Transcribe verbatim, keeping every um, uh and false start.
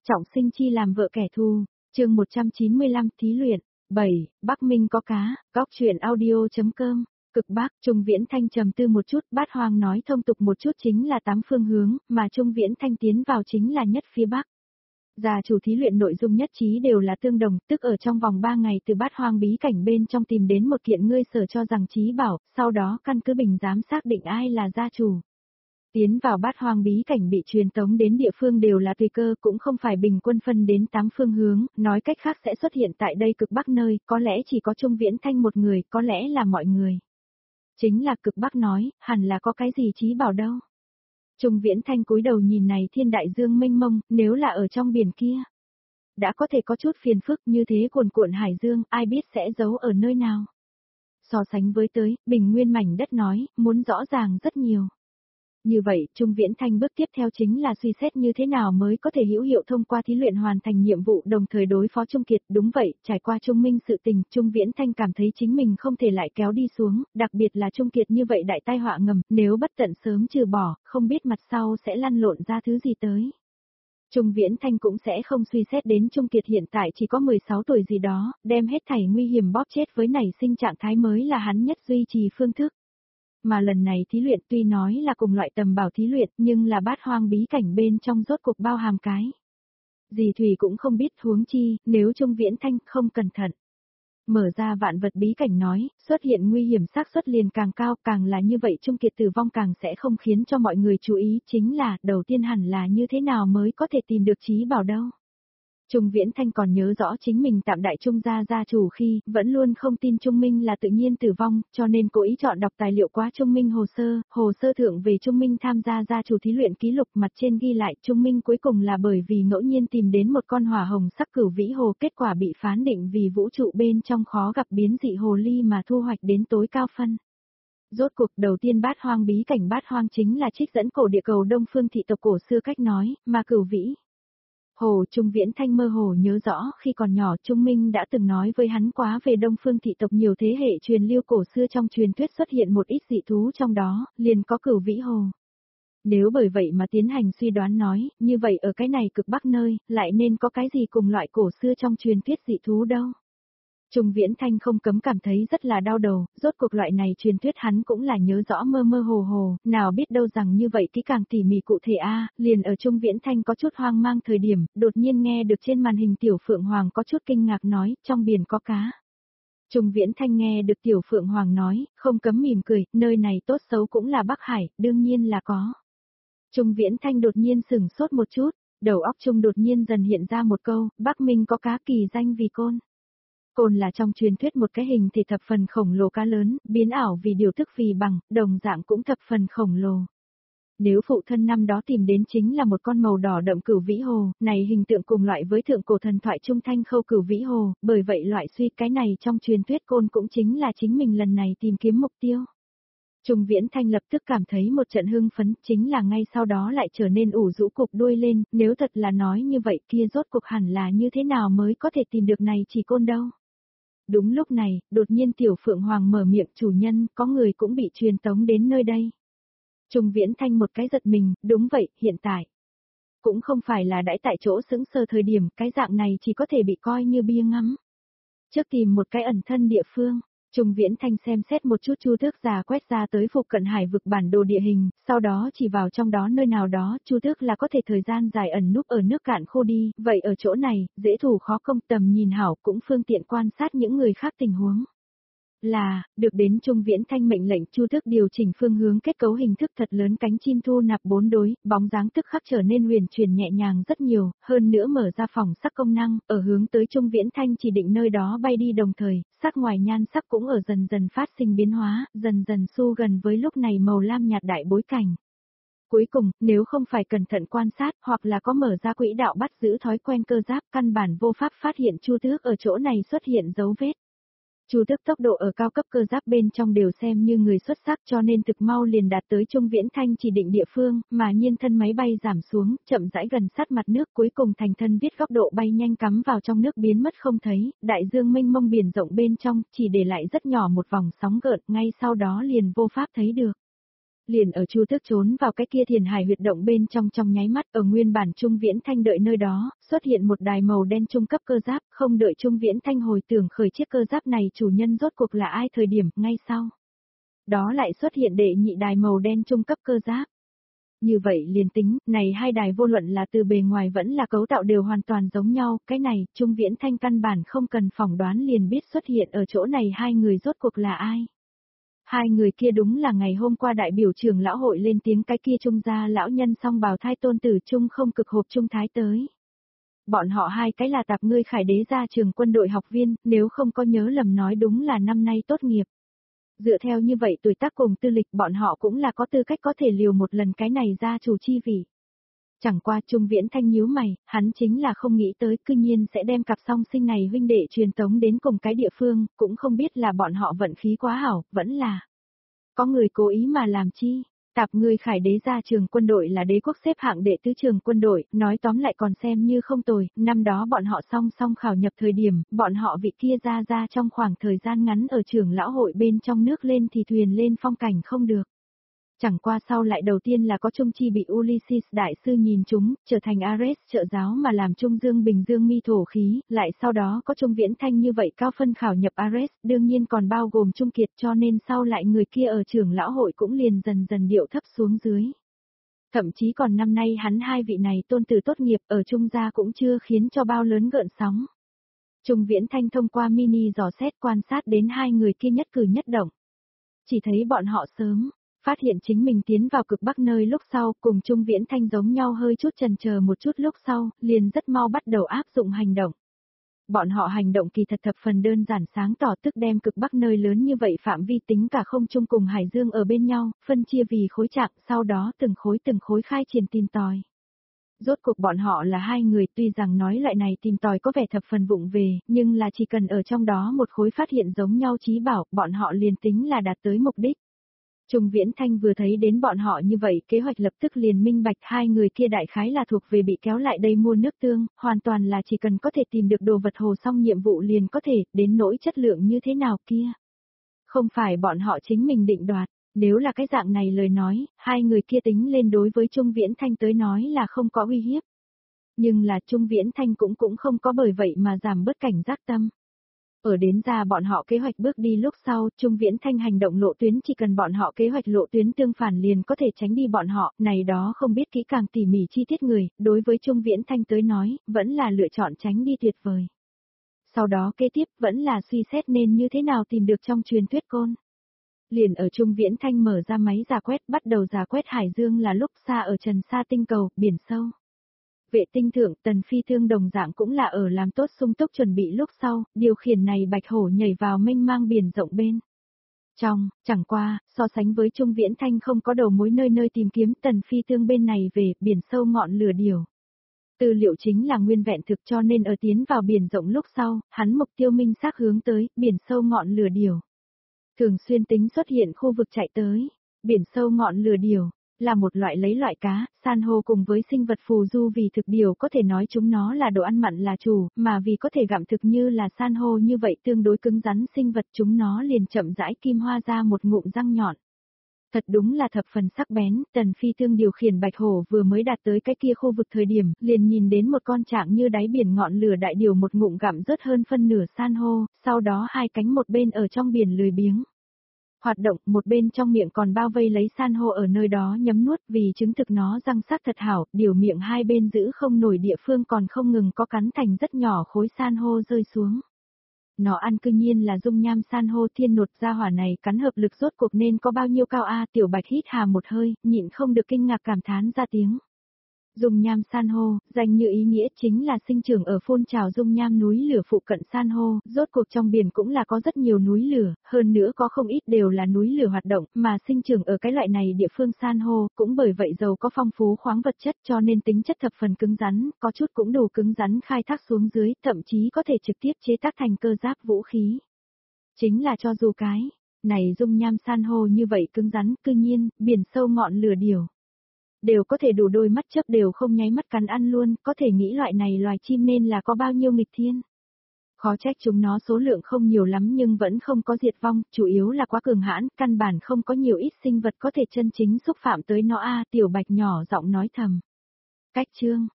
Trọng sinh chi làm vợ kẻ thù, chương một trăm chín mươi lăm thí luyện, bảy, Bắc Minh có cá, góc chuyện audio.com, cực Bắc, Trung Viễn Thanh trầm tư một chút, Bát Hoang nói thông tục một chút chính là tám phương hướng, mà Trung Viễn Thanh tiến vào chính là nhất phía Bắc. Gia chủ thí luyện nội dung nhất trí đều là tương đồng, tức ở trong vòng ba ngày từ Bát Hoang bí cảnh bên trong tìm đến một kiện ngươi sở cho rằng chí bảo, sau đó căn cứ bình giám xác định ai là gia chủ. Tiến vào Bát Hoang bí cảnh bị truyền tống đến địa phương đều là tùy cơ, cũng không phải bình quân phân đến tám phương hướng, nói cách khác sẽ xuất hiện tại đây cực Bắc nơi, có lẽ chỉ có Trung Viễn Thanh một người, có lẽ là mọi người. Chính là cực Bắc nói, hẳn là có cái gì chí bảo đâu. Trung Viễn Thanh cúi đầu nhìn này thiên đại dương mênh mông, nếu là ở trong biển kia. Đã có thể có chút phiền phức như thế cuồn cuộn hải dương, ai biết sẽ giấu ở nơi nào. So sánh với tới, bình nguyên mảnh đất nói, muốn rõ ràng rất nhiều. Như vậy, Trung Viễn Thanh bước tiếp theo chính là suy xét như thế nào mới có thể hữu hiệu thông qua thí luyện hoàn thành nhiệm vụ đồng thời đối phó Trung Kiệt. Đúng vậy, trải qua Trung Minh sự tình, Trung Viễn Thanh cảm thấy chính mình không thể lại kéo đi xuống, đặc biệt là Trung Kiệt như vậy đại tai họa ngầm, nếu bất tận sớm trừ bỏ, không biết mặt sau sẽ lăn lộn ra thứ gì tới. Trung Viễn Thanh cũng sẽ không suy xét đến Trung Kiệt hiện tại chỉ có mười sáu tuổi gì đó, đem hết thảy nguy hiểm bóp chết với nảy sinh trạng thái mới là hắn nhất duy trì phương thức. Mà lần này thí luyện tuy nói là cùng loại tầm bảo thí luyện nhưng là Bát Hoang bí cảnh bên trong rốt cuộc bao hàm cái. Dì Thủy cũng không biết huống chi, nếu Trung Viễn Thanh không cẩn thận. Mở ra vạn vật bí cảnh nói, xuất hiện nguy hiểm xác suất liền càng cao, càng là như vậy Trung Kiệt tử vong càng sẽ không khiến cho mọi người chú ý, chính là, đầu tiên hẳn là như thế nào mới có thể tìm được chí bảo đâu. Trung Viễn Thanh còn nhớ rõ chính mình tạm đại Trung gia gia chủ khi, vẫn luôn không tin Trung Minh là tự nhiên tử vong, cho nên cố ý chọn đọc tài liệu quá Trung Minh hồ sơ, hồ sơ thượng về Trung Minh tham gia gia chủ thí luyện ký lục mặt trên ghi lại Trung Minh cuối cùng là bởi vì ngẫu nhiên tìm đến một con hỏa hồng sắc cửu vĩ hồ, kết quả bị phán định vì vũ trụ bên trong khó gặp biến dị hồ ly mà thu hoạch đến tối cao phân. Rốt cuộc đầu tiên Bát Hoang bí cảnh Bát Hoang chính là trích dẫn cổ địa cầu Đông Phương thị tộc cổ xưa cách nói, mà cửu vĩ Hồ. Trung Viễn Thanh mơ hồ nhớ rõ khi còn nhỏ Trung Minh đã từng nói với hắn quá về Đông Phương thị tộc nhiều thế hệ truyền lưu cổ xưa trong truyền thuyết xuất hiện một ít dị thú trong đó, liền có cửu vĩ hồ. Nếu bởi vậy mà tiến hành suy đoán nói, như vậy ở cái này cực Bắc nơi, lại nên có cái gì cùng loại cổ xưa trong truyền thuyết dị thú đâu. Trung Viễn Thanh không cấm cảm thấy rất là đau đầu, rốt cuộc loại này truyền thuyết hắn cũng là nhớ rõ mơ mơ hồ hồ, nào biết đâu rằng như vậy kỹ càng tỉ mỉ cụ thể a, liền ở Trung Viễn Thanh có chút hoang mang thời điểm, đột nhiên nghe được trên màn hình Tiểu Phượng Hoàng có chút kinh ngạc nói, trong biển có cá. Trung Viễn Thanh nghe được Tiểu Phượng Hoàng nói, không cấm mỉm cười, nơi này tốt xấu cũng là Bắc Hải, đương nhiên là có. Trung Viễn Thanh đột nhiên sửng sốt một chút, đầu óc Trung đột nhiên dần hiện ra một câu, Bắc Minh có cá kỳ danh vì côn. Côn là trong truyền thuyết một cái hình thể thập phần khổng lồ cá lớn, biến ảo vì điều thức vì bằng, đồng dạng cũng thập phần khổng lồ. Nếu phụ thân năm đó tìm đến chính là một con màu đỏ đậm cửu vĩ hồ, này hình tượng cùng loại với thượng cổ thần thoại Trung Thanh Khâu cửu vĩ hồ, bởi vậy loại suy cái này trong truyền thuyết côn cũng chính là chính mình lần này tìm kiếm mục tiêu. Trung Viễn Thanh lập tức cảm thấy một trận hưng phấn, chính là ngay sau đó lại trở nên ủ rũ cục đuôi lên, nếu thật là nói như vậy kia rốt cuộc hẳn là như thế nào mới có thể tìm được này chỉ côn đâu. Đúng lúc này, đột nhiên Tiểu Phượng Hoàng mở miệng, chủ nhân, có người cũng bị truyền tống đến nơi đây. Trung Viễn Thanh một cái giật mình, đúng vậy, hiện tại. Cũng không phải là đãi tại chỗ sững sờ thời điểm, cái dạng này chỉ có thể bị coi như bia ngắm. Trước tìm một cái ẩn thân địa phương, Trung Viễn Thanh xem xét một chút chu tước già quét ra tới phụ cận hải vực bản đồ địa hình, sau đó chỉ vào trong đó nơi nào đó, chu tước là có thể thời gian dài ẩn núp ở nước cạn khô đi, vậy ở chỗ này, dễ thủ khó công, tầm nhìn hảo cũng phương tiện quan sát những người khác tình huống. Là, được đến Trung Viễn Thanh mệnh lệnh chu tước điều chỉnh phương hướng kết cấu hình thức thật lớn cánh chim thu nạp bốn đối, bóng dáng tức khắc trở nên huyền chuyển nhẹ nhàng rất nhiều, hơn nữa mở ra phòng sắc công năng, ở hướng tới Trung Viễn Thanh chỉ định nơi đó bay đi đồng thời, sắc ngoài nhan sắc cũng ở dần dần phát sinh biến hóa, dần dần xu gần với lúc này màu lam nhạt đại bối cảnh. Cuối cùng, nếu không phải cẩn thận quan sát hoặc là có mở ra quỹ đạo bắt giữ thói quen cơ giáp, căn bản vô pháp phát hiện chu tước ở chỗ này xuất hiện dấu vết. Chu tước tốc độ ở cao cấp cơ giáp bên trong đều xem như người xuất sắc cho nên thực mau liền đạt tới Trung Viễn Thanh chỉ định địa phương, mà nhiên thân máy bay giảm xuống, chậm rãi gần sát mặt nước cuối cùng thành thân viết góc độ bay nhanh cắm vào trong nước biến mất không thấy, đại dương mênh mông biển rộng bên trong, chỉ để lại rất nhỏ một vòng sóng gợn, ngay sau đó liền vô pháp thấy được. Liền ở Chu Tước trốn vào cái kia thiền hải huyệt động bên trong trong nháy mắt, ở nguyên bản Trung Viễn Thanh đợi nơi đó, xuất hiện một đài màu đen trung cấp cơ giáp, không đợi Trung Viễn Thanh hồi tưởng khởi chiếc cơ giáp này chủ nhân rốt cuộc là ai thời điểm, ngay sau. Đó lại xuất hiện đệ nhị đài màu đen trung cấp cơ giáp. Như vậy liền tính, này hai đài vô luận là từ bề ngoài vẫn là cấu tạo đều hoàn toàn giống nhau, cái này, Trung Viễn Thanh căn bản không cần phỏng đoán liền biết xuất hiện ở chỗ này hai người rốt cuộc là ai. Hai người kia đúng là ngày hôm qua đại biểu trưởng lão hội lên tiếng cái kia Trung gia lão nhân song bào thai tôn tử Trung không cực hộp Trung thái tới. Bọn họ hai cái là tạp ngươi Khải Đế gia trường quân đội học viên, nếu không có nhớ lầm nói đúng là năm nay tốt nghiệp. Dựa theo như vậy tuổi tác cùng tư lịch bọn họ cũng là có tư cách có thể liều một lần cái này gia chủ chi vị. Chẳng qua Trung Viễn Thanh nhíu mày, hắn chính là không nghĩ tới cư nhiên sẽ đem cặp song sinh này huynh đệ truyền tống đến cùng cái địa phương, cũng không biết là bọn họ vận khí quá hảo, vẫn là có người cố ý mà làm chi. Tạp ngươi Khải Đế gia trường quân đội là đế quốc xếp hạng đệ tứ trường quân đội, nói tóm lại còn xem như không tồi, năm đó bọn họ song song khảo nhập thời điểm, bọn họ vị kia ra ra trong khoảng thời gian ngắn ở trường lão hội bên trong nước lên thì thuyền lên phong cảnh không được. Chẳng qua sau lại đầu tiên là có Trung Chi bị Ulysses đại sư nhìn chúng, trở thành Ares trợ giáo mà làm Trung Dương Bình Dương mi thổ khí, lại sau đó có Trung Viễn Thanh như vậy cao phân khảo nhập Ares, đương nhiên còn bao gồm Trung Kiệt cho nên sau lại người kia ở trưởng lão hội cũng liền dần dần điệu thấp xuống dưới. Thậm chí còn năm nay hắn hai vị này tôn tử tốt nghiệp ở Trung gia cũng chưa khiến cho bao lớn gợn sóng. Trung Viễn Thanh thông qua mini dò xét quan sát đến hai người kia nhất cử nhất động. Chỉ thấy bọn họ sớm phát hiện chính mình tiến vào cực bắc nơi lúc sau, cùng Trung Viễn Thanh giống nhau hơi chút chần chờ một chút lúc sau, liền rất mau bắt đầu áp dụng hành động. Bọn họ hành động kỳ thật thập phần đơn giản sáng tỏ tức đem cực bắc nơi lớn như vậy phạm vi tính cả không trung cùng hải dương ở bên nhau, phân chia vì khối trạng, sau đó từng khối từng khối khai triển tìm tòi. Rốt cuộc bọn họ là hai người tuy rằng nói loại này tìm tòi có vẻ thập phần vụng về, nhưng là chỉ cần ở trong đó một khối phát hiện giống nhau chí bảo, bọn họ liền tính là đạt tới mục đích. Trung Viễn Thanh vừa thấy đến bọn họ như vậy, kế hoạch lập tức liền minh bạch hai người kia đại khái là thuộc về bị kéo lại đây mua nước tương, hoàn toàn là chỉ cần có thể tìm được đồ vật hồ xong nhiệm vụ liền có thể, đến nỗi chất lượng như thế nào kia. Không phải bọn họ chính mình định đoạt, nếu là cái dạng này lời nói, hai người kia tính lên đối với Trung Viễn Thanh tới nói là không có uy hiếp. Nhưng là Trung Viễn Thanh cũng cũng không có bởi vậy mà giảm bớt cảnh giác tâm. Ở đến ra bọn họ kế hoạch bước đi lúc sau, Trung Viễn Thanh hành động lộ tuyến chỉ cần bọn họ kế hoạch lộ tuyến tương phản liền có thể tránh đi bọn họ, này đó không biết kỹ càng tỉ mỉ chi tiết người, đối với Trung Viễn Thanh tới nói, vẫn là lựa chọn tránh đi tuyệt vời. Sau đó kế tiếp vẫn là suy xét nên như thế nào tìm được trong truyền thuyết côn. Liền ở Trung Viễn Thanh mở ra máy giả quét bắt đầu giả quét hải dương là lúc xa ở trần sa tinh cầu, biển sâu. Vệ tinh thượng Tần Phi Thương đồng dạng cũng là ở làm tốt sung túc chuẩn bị lúc sau, điều khiển này bạch hổ nhảy vào mênh mang biển rộng bên. Trong, chẳng qua, so sánh với Trung Viễn Thanh không có đầu mối nơi nơi tìm kiếm Tần Phi Thương bên này về biển sâu ngọn lửa điều. Tư liệu chính là nguyên vẹn thực cho nên ở tiến vào biển rộng lúc sau, hắn mục tiêu minh xác hướng tới biển sâu ngọn lửa điều. Thường xuyên tính xuất hiện khu vực chạy tới, biển sâu ngọn lửa điều. Là một loại lấy loại cá, san hô cùng với sinh vật phù du vì thực điều có thể nói chúng nó là đồ ăn mặn là chủ, mà vì có thể gặm thực như là san hô như vậy tương đối cứng rắn sinh vật chúng nó liền chậm rãi kim hoa ra một ngụm răng nhọn. Thật đúng là thập phần sắc bén, Tần Phi Thương điều khiển bạch hổ vừa mới đạt tới cái kia khu vực thời điểm, liền nhìn đến một con trạng như đáy biển ngọn lửa đại điều một ngụm gặm rớt hơn phân nửa san hô, sau đó hai cánh một bên ở trong biển lười biếng. Hoạt động, một bên trong miệng còn bao vây lấy san hô ở nơi đó nhấm nuốt vì chứng thực nó răng sắc thật hảo, điều miệng hai bên giữ không nổi địa phương còn không ngừng có cắn thành rất nhỏ khối san hô rơi xuống. Nó ăn cư nhiên là dung nham san hô thiên nột ra hỏa này cắn hợp lực rốt cuộc nên có bao nhiêu cao a tiểu bạch hít hà một hơi, nhịn không được kinh ngạc cảm thán ra tiếng. Dung nham san hô, danh như ý nghĩa chính là sinh trưởng ở phun trào dung nham núi lửa phụ cận san hô, rốt cuộc trong biển cũng là có rất nhiều núi lửa, hơn nữa có không ít đều là núi lửa hoạt động, mà sinh trưởng ở cái loại này địa phương san hô, cũng bởi vậy giàu có phong phú khoáng vật chất cho nên tính chất thập phần cứng rắn, có chút cũng đủ cứng rắn khai thác xuống dưới, thậm chí có thể trực tiếp chế tác thành cơ giáp vũ khí. Chính là cho dù cái này dung nham san hô như vậy cứng rắn, cư nhiên, biển sâu ngọn lửa điều. Đều có thể đủ đôi mắt chớp đều không nháy mắt cắn ăn luôn, có thể nghĩ loại này loài chim nên là có bao nhiêu nghịch thiên. Khó trách chúng nó số lượng không nhiều lắm nhưng vẫn không có diệt vong, chủ yếu là quá cường hãn, căn bản không có nhiều ít sinh vật có thể chân chính xúc phạm tới nó a. Tiểu Bạch nhỏ giọng nói thầm. Cách chương